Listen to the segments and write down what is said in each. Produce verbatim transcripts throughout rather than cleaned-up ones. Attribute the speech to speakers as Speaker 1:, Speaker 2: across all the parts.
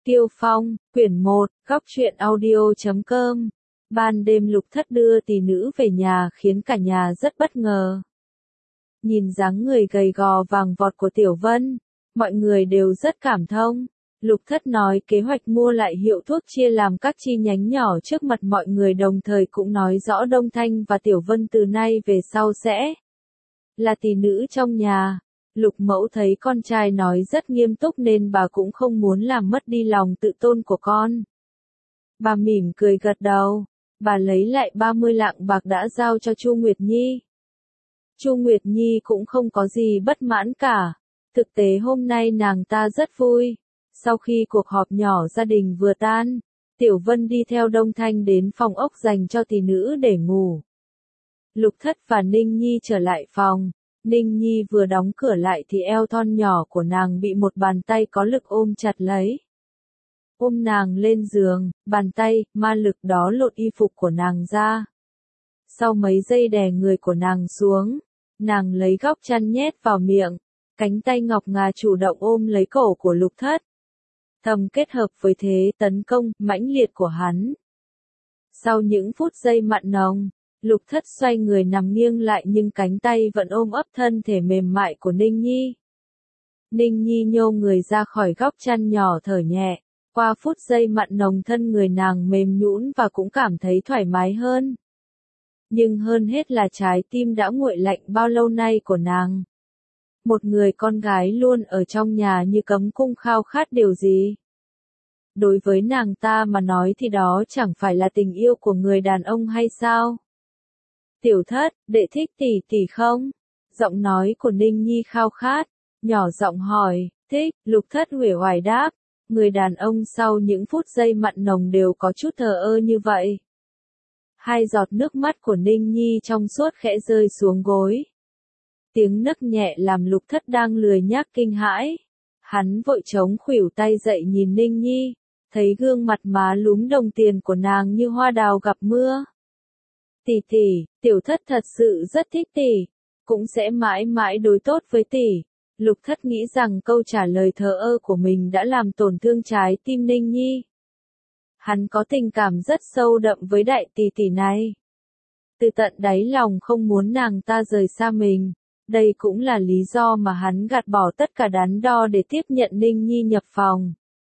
Speaker 1: Tiêu Phong, quyển một, góc truyện audio chấm com. Ban đêm Lục Thất đưa tỷ nữ về nhà khiến cả nhà rất bất ngờ. Nhìn dáng người gầy gò vàng vọt của Tiểu Vân, mọi người đều rất cảm thông. Lục Thất nói kế hoạch mua lại hiệu thuốc chia làm các chi nhánh nhỏ trước mặt mọi người, đồng thời cũng nói rõ Đông Thanh và Tiểu Vân từ nay về sau sẽ là tỷ nữ trong nhà. Lục Mẫu thấy con trai nói rất nghiêm túc nên bà cũng không muốn làm mất đi lòng tự tôn của con. Bà mỉm cười gật đầu, bà lấy lại ba mươi lạng bạc đã giao cho Chu Nguyệt Nhi. Chu Nguyệt Nhi cũng không có gì bất mãn cả, thực tế hôm nay nàng ta rất vui. Sau khi cuộc họp nhỏ gia đình vừa tan, Tiểu Vân đi theo Đông Thanh đến phòng ốc dành cho tỷ nữ để ngủ. Lục Thất và Ninh Nhi trở lại phòng. Ninh Nhi vừa đóng cửa lại thì eo thon nhỏ của nàng bị một bàn tay có lực ôm chặt lấy. Ôm nàng lên giường, bàn tay, ma lực đó lột y phục của nàng ra. Sau mấy giây đè người của nàng xuống, nàng lấy góc chăn nhét vào miệng, cánh tay ngọc ngà chủ động ôm lấy cổ của Lục Thất. Thầm kết hợp với thế tấn công mãnh liệt của hắn. Sau những phút giây mặn nồng, Lục Thất xoay người nằm nghiêng lại nhưng cánh tay vẫn ôm ấp thân thể mềm mại của Ninh Nhi. Ninh Nhi nhô người ra khỏi góc chăn nhỏ thở nhẹ, qua phút giây mặn nồng thân người nàng mềm nhũn và cũng cảm thấy thoải mái hơn. Nhưng hơn hết là trái tim đã nguội lạnh bao lâu nay của nàng. Một người con gái luôn ở trong nhà như cấm cung khao khát điều gì. Đối với nàng ta mà nói thì đó chẳng phải là tình yêu của người đàn ông hay sao? Tiểu Thất, đệ thích tỷ tỷ không? Giọng nói của Ninh Nhi khao khát, nhỏ giọng hỏi, thích. Lục Thất uể oải đáp, người đàn ông sau những phút giây mặn nồng đều có chút thờ ơ như vậy. Hai giọt nước mắt của Ninh Nhi trong suốt khẽ rơi xuống gối. Tiếng nấc nhẹ làm Lục Thất đang lười nhác kinh hãi. Hắn vội chống khuỷu tay dậy nhìn Ninh Nhi, thấy gương mặt má lúm đồng tiền của nàng như hoa đào gặp mưa. Tỷ tỷ, Tiểu Thất thật sự rất thích tỷ, cũng sẽ mãi mãi đối tốt với tỷ. Lục Thất nghĩ rằng câu trả lời thờ ơ của mình đã làm tổn thương trái tim Ninh Nhi. Hắn có tình cảm rất sâu đậm với đại tỷ tỷ này. Từ tận đáy lòng không muốn nàng ta rời xa mình. Đây cũng là lý do mà hắn gạt bỏ tất cả đắn đo để tiếp nhận Ninh Nhi nhập phòng.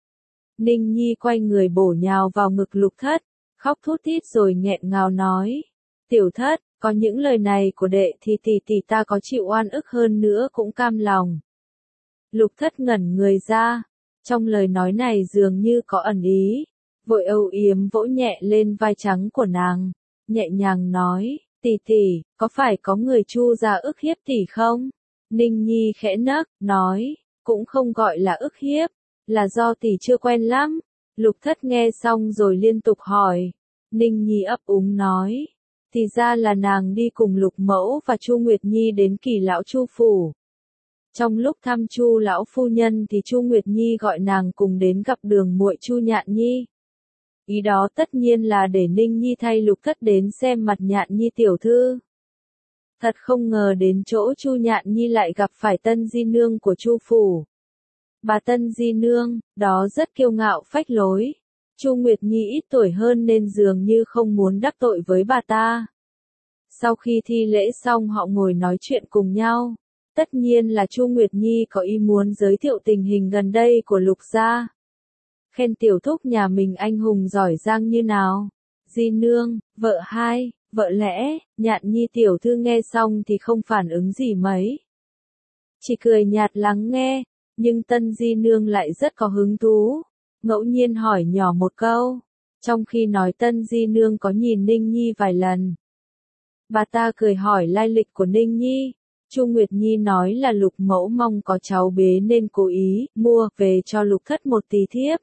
Speaker 1: Ninh Nhi quay người bổ nhào vào ngực Lục Thất, khóc thút thít rồi nghẹn ngào nói. Tiểu Thất, có những lời này của đệ thì tỷ tỷ ta có chịu oan ức hơn nữa cũng cam lòng. Lục Thất ngẩn người ra, trong lời nói này dường như có ẩn ý, vội âu yếm vỗ nhẹ lên vai trắng của nàng, nhẹ nhàng nói, tỷ tỷ, có phải có người Chu gia ức hiếp tỷ không? Ninh Nhi khẽ nấc, nói, cũng không gọi là ức hiếp, là do tỷ chưa quen lắm. Lục Thất nghe xong rồi liên tục hỏi. Ninh Nhi ấp úng nói, thì ra là nàng đi cùng Lục Mẫu và Chu Nguyệt Nhi đến Kỳ lão Chu phủ. Trong lúc thăm Chu lão phu nhân thì Chu Nguyệt Nhi gọi nàng cùng đến gặp đường muội Chu Nhạn Nhi. Ý đó tất nhiên là để Ninh Nhi thay Lục Thất đến xem mặt Nhạn Nhi tiểu thư. Thật không ngờ đến chỗ Chu Nhạn Nhi lại gặp phải Tân Di Nương của Chu phủ. Bà Tân Di Nương, đó rất kiêu ngạo phách lối. Chu Nguyệt Nhi ít tuổi hơn nên dường như không muốn đắc tội với bà ta. Sau khi thi lễ xong họ ngồi nói chuyện cùng nhau. Tất nhiên là Chu Nguyệt Nhi có ý muốn giới thiệu tình hình gần đây của Lục gia. Khen tiểu thúc nhà mình anh hùng giỏi giang như nào. Di Nương, vợ hai, vợ lẽ, Nhạn Nhi tiểu thư nghe xong thì không phản ứng gì mấy. Chỉ cười nhạt lắng nghe, nhưng Tân Di Nương lại rất có hứng thú. Ngẫu nhiên hỏi nhỏ một câu, trong khi nói Tân Di Nương có nhìn Ninh Nhi vài lần. Bà ta cười hỏi lai lịch của Ninh Nhi. Chu Nguyệt Nhi nói là Lục Mẫu mong có cháu bế nên cố ý mua về cho Lục Thất một tí thiếp.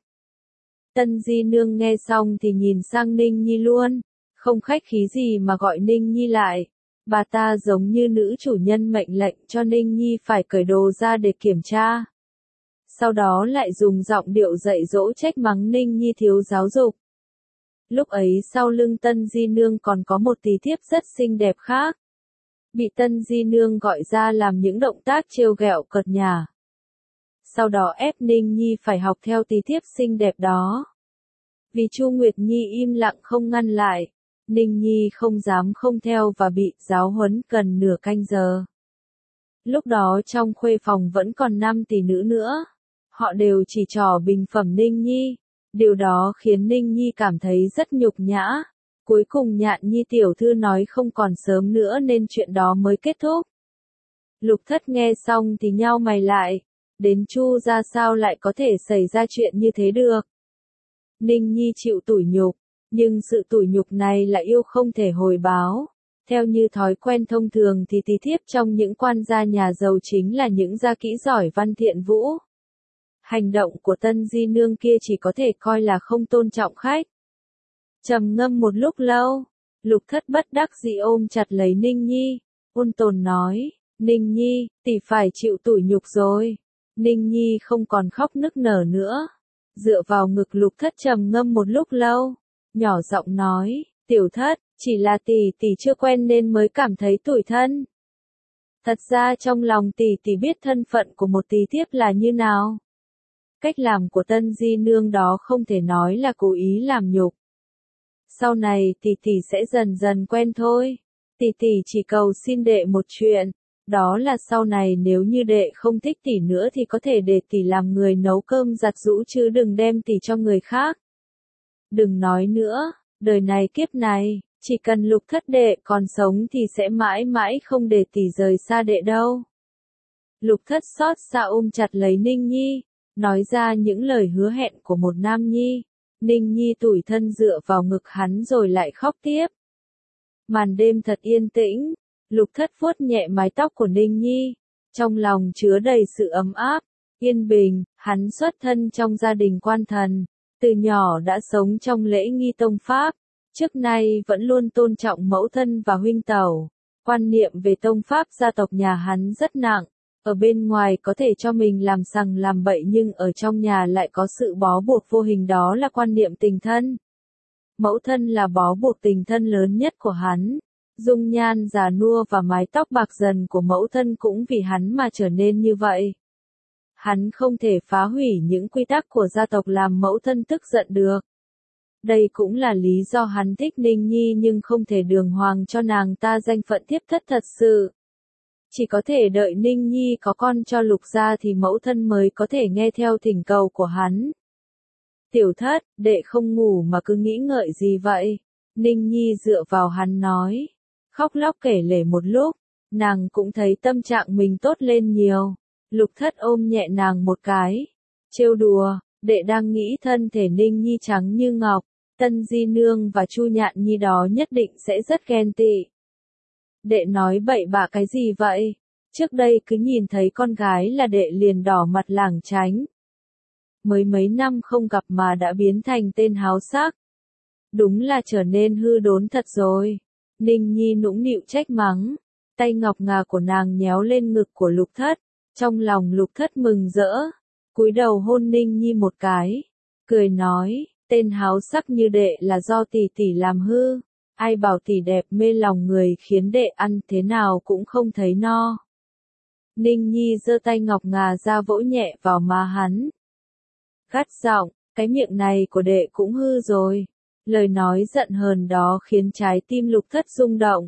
Speaker 1: Tân Di Nương nghe xong thì nhìn sang Ninh Nhi luôn, không khách khí gì mà gọi Ninh Nhi lại. Bà ta giống như nữ chủ nhân mệnh lệnh cho Ninh Nhi phải cởi đồ ra để kiểm tra. Sau đó lại dùng giọng điệu dạy dỗ trách mắng Ninh Nhi thiếu giáo dục. Lúc ấy sau lưng Tân Di Nương còn có một tí thiếp rất xinh đẹp khác. Bị Tân Di Nương gọi ra làm những động tác trêu ghẹo cợt nhả. sau đó ép Ninh Nhi phải học theo tí thiếp xinh đẹp đó. Vì Chu Nguyệt Nhi im lặng không ngăn lại, Ninh Nhi không dám không theo và bị giáo huấn gần nửa canh giờ. Lúc đó trong khuê phòng vẫn còn năm tỷ nữ nữa. Họ đều chỉ trỏ bình phẩm Ninh Nhi. Điều đó khiến Ninh Nhi cảm thấy rất nhục nhã. Cuối cùng Nhạn Nhi tiểu thư nói không còn sớm nữa nên chuyện đó mới kết thúc. Lục Thất nghe xong thì nhao mày lại. Đến Chu ra sao lại có thể xảy ra chuyện như thế được? Ninh Nhi chịu tủi nhục, nhưng sự tủi nhục này là yêu không thể hồi báo. Theo như thói quen thông thường thì tí thiếp trong những quan gia nhà giàu chính là những gia kỹ giỏi văn thiện vũ. Hành động của Tân Di Nương kia chỉ có thể coi là không tôn trọng khách. Trầm ngâm một lúc lâu, Lục Thất bất đắc dĩ ôm chặt lấy Ninh Nhi, ôn tồn nói, Ninh Nhi, tỷ phải chịu tủi nhục rồi. Ninh Nhi không còn khóc nức nở nữa. Dựa vào ngực Lục Thất trầm ngâm một lúc lâu, nhỏ giọng nói, tiểu thất, chỉ là tỷ tỷ chưa quen nên mới cảm thấy tủi thân. Thật ra trong lòng tỷ tỷ biết thân phận của một tí thiếp là như nào. Cách làm của Tân Di Nương đó không thể nói là cố ý làm nhục. Sau này tỷ tỷ sẽ dần dần quen thôi. Tỷ tỷ chỉ cầu xin đệ một chuyện. Đó là sau này nếu như đệ không thích tỷ nữa thì có thể để tỷ làm người nấu cơm giặt giũ chứ đừng đem tỷ cho người khác. Đừng nói nữa, đời này kiếp này, chỉ cần Lục Thất đệ còn sống thì sẽ mãi mãi không để tỷ rời xa đệ đâu. Lục Thất xót xa ôm chặt lấy Ninh Nhi, nói ra những lời hứa hẹn của một nam nhi. Ninh Nhi tủi thân dựa vào ngực hắn rồi lại khóc tiếp. Màn đêm thật yên tĩnh. Lục Thất vuốt nhẹ mái tóc của Ninh Nhi, trong lòng chứa đầy sự ấm áp, yên bình. Hắn xuất thân trong gia đình quan thần, từ nhỏ đã sống trong lễ nghi tông pháp, trước nay vẫn luôn tôn trọng mẫu thân và huynh tẩu. Quan niệm về tông pháp gia tộc nhà hắn rất nặng, ở bên ngoài có thể cho mình làm sằng làm bậy nhưng ở trong nhà lại có sự bó buộc vô hình, đó là quan niệm tình thân. Mẫu thân là bó buộc tình thân lớn nhất của hắn. Dung nhan già nua và mái tóc bạc dần của mẫu thân cũng vì hắn mà trở nên như vậy. Hắn không thể phá hủy những quy tắc của gia tộc làm mẫu thân tức giận được. Đây cũng là lý do hắn thích Ninh Nhi nhưng không thể đường hoàng cho nàng ta danh phận thiếp thất thật sự. Chỉ có thể đợi Ninh Nhi có con cho Lục gia thì mẫu thân mới có thể nghe theo thỉnh cầu của hắn. Tiểu Thất, đệ không ngủ mà cứ nghĩ ngợi gì vậy? Ninh Nhi dựa vào hắn nói. Khóc lóc kể lể một lúc, nàng cũng thấy tâm trạng mình tốt lên nhiều. Lục Thất ôm nhẹ nàng một cái, trêu đùa, đệ đang nghĩ thân thể Ninh Nhi trắng như ngọc, Tân Di Nương và Chu Nhạn Nhi đó nhất định sẽ rất ghen tị. Đệ nói bậy bạ cái gì vậy? Trước đây cứ nhìn thấy con gái là đệ liền đỏ mặt lảng tránh. Mới mấy năm không gặp mà đã biến thành tên háo sắc. Đúng là trở nên hư đốn thật rồi. Ninh Nhi nũng nịu trách mắng, tay ngọc ngà của nàng nhéo lên ngực của Lục Thất, trong lòng Lục Thất mừng rỡ, cúi đầu hôn Ninh Nhi một cái, cười nói, tên háo sắc như đệ là do tỷ tỷ làm hư, ai bảo tỷ đẹp mê lòng người khiến đệ ăn thế nào cũng không thấy no. Ninh Nhi giơ tay ngọc ngà ra vỗ nhẹ vào má hắn. Gắt giọng, cái miệng này của đệ cũng hư rồi. Lời nói giận hờn đó khiến trái tim Lục Thất rung động.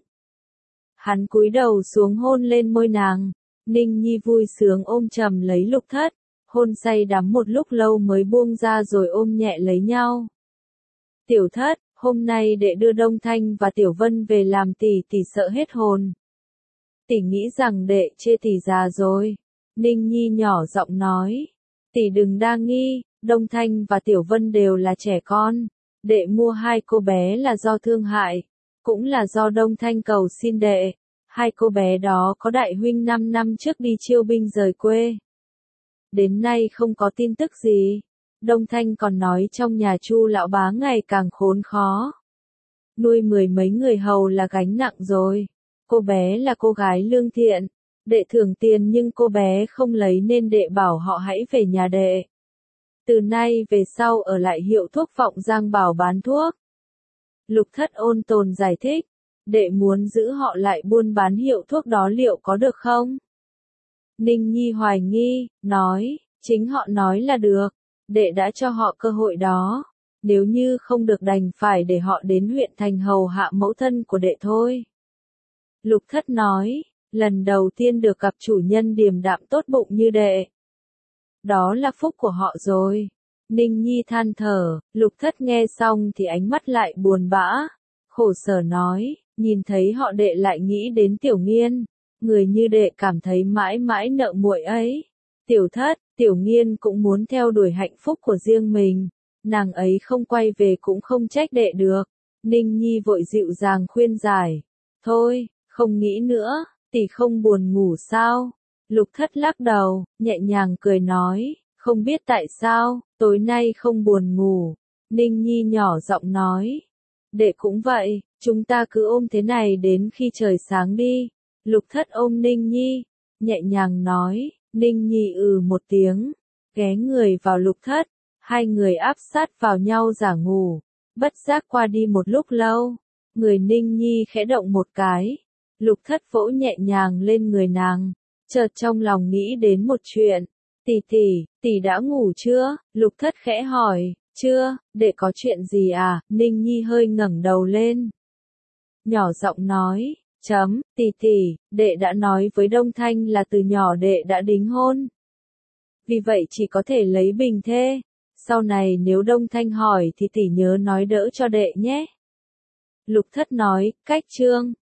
Speaker 1: Hắn cúi đầu xuống hôn lên môi nàng. Ninh Nhi vui sướng ôm chầm lấy Lục Thất, hôn say đắm một lúc lâu mới buông ra rồi ôm nhẹ lấy nhau. Tiểu Thất, hôm nay đệ đưa Đông Thanh và Tiểu Vân về làm tỷ tỷ sợ hết hồn. Tỷ nghĩ rằng đệ chê tỷ già rồi. Ninh Nhi nhỏ giọng nói. Tỷ đừng đa nghi, Đông Thanh và Tiểu Vân đều là trẻ con. Đệ mua hai cô bé là do thương hại, cũng là do Đông Thanh cầu xin đệ. Hai cô bé đó có đại huynh năm năm trước đi chiêu binh rời quê. Đến nay không có tin tức gì. Đông Thanh còn nói trong nhà Chu lão bá ngày càng khốn khó. Nuôi mười mấy người hầu là gánh nặng rồi. Cô bé là cô gái lương thiện. Đệ thưởng tiền nhưng cô bé không lấy nên đệ bảo họ hãy về nhà đệ. Từ nay về sau ở lại hiệu thuốc Vọng Giang Bảo bán thuốc. Lục Thất ôn tồn giải thích. Đệ muốn giữ họ lại buôn bán hiệu thuốc đó liệu có được không? Ninh Nhi hoài nghi, nói, Chính họ nói là được, đệ đã cho họ cơ hội đó, nếu như không được đành phải để họ đến huyện thành hầu hạ mẫu thân của đệ thôi. Lục Thất nói, lần đầu tiên được gặp chủ nhân điềm đạm tốt bụng như đệ. Đó là phúc của họ rồi. Ninh Nhi than thở, Lục Thất nghe xong thì ánh mắt lại buồn bã, khổ sở nói, nhìn thấy họ đệ lại nghĩ đến Tiểu Nghiên, người như đệ cảm thấy mãi mãi nợ muội ấy. Tiểu Thất, Tiểu Nghiên cũng muốn theo đuổi hạnh phúc của riêng mình, nàng ấy không quay về cũng không trách đệ được. Ninh Nhi vội dịu dàng khuyên giải, thôi, không nghĩ nữa, tỷ không buồn ngủ sao? Lục Thất lắc đầu, nhẹ nhàng cười nói, không biết tại sao, tối nay không buồn ngủ. Ninh Nhi nhỏ giọng nói, đệ cũng vậy, chúng ta cứ ôm thế này đến khi trời sáng đi. Lục Thất ôm Ninh Nhi, nhẹ nhàng nói, Ninh Nhi ừ một tiếng, ghé người vào Lục Thất, hai người áp sát vào nhau giả ngủ. Bất giác qua đi một lúc lâu, người Ninh Nhi khẽ động một cái, Lục Thất vỗ nhẹ nhàng lên người nàng, chợt trong lòng nghĩ đến một chuyện. Tỷ tỷ, tỷ đã ngủ chưa? Lục Thất khẽ hỏi, chưa, đệ có chuyện gì à? Ninh Nhi hơi ngẩng đầu lên, nhỏ giọng nói, chấm, tỷ tỷ, đệ đã nói với Đông Thanh là từ nhỏ đệ đã đính hôn. Vì vậy chỉ có thể lấy bình thê, sau này nếu Đông Thanh hỏi thì tỷ nhớ nói đỡ cho đệ nhé. Lục Thất nói, cách chương.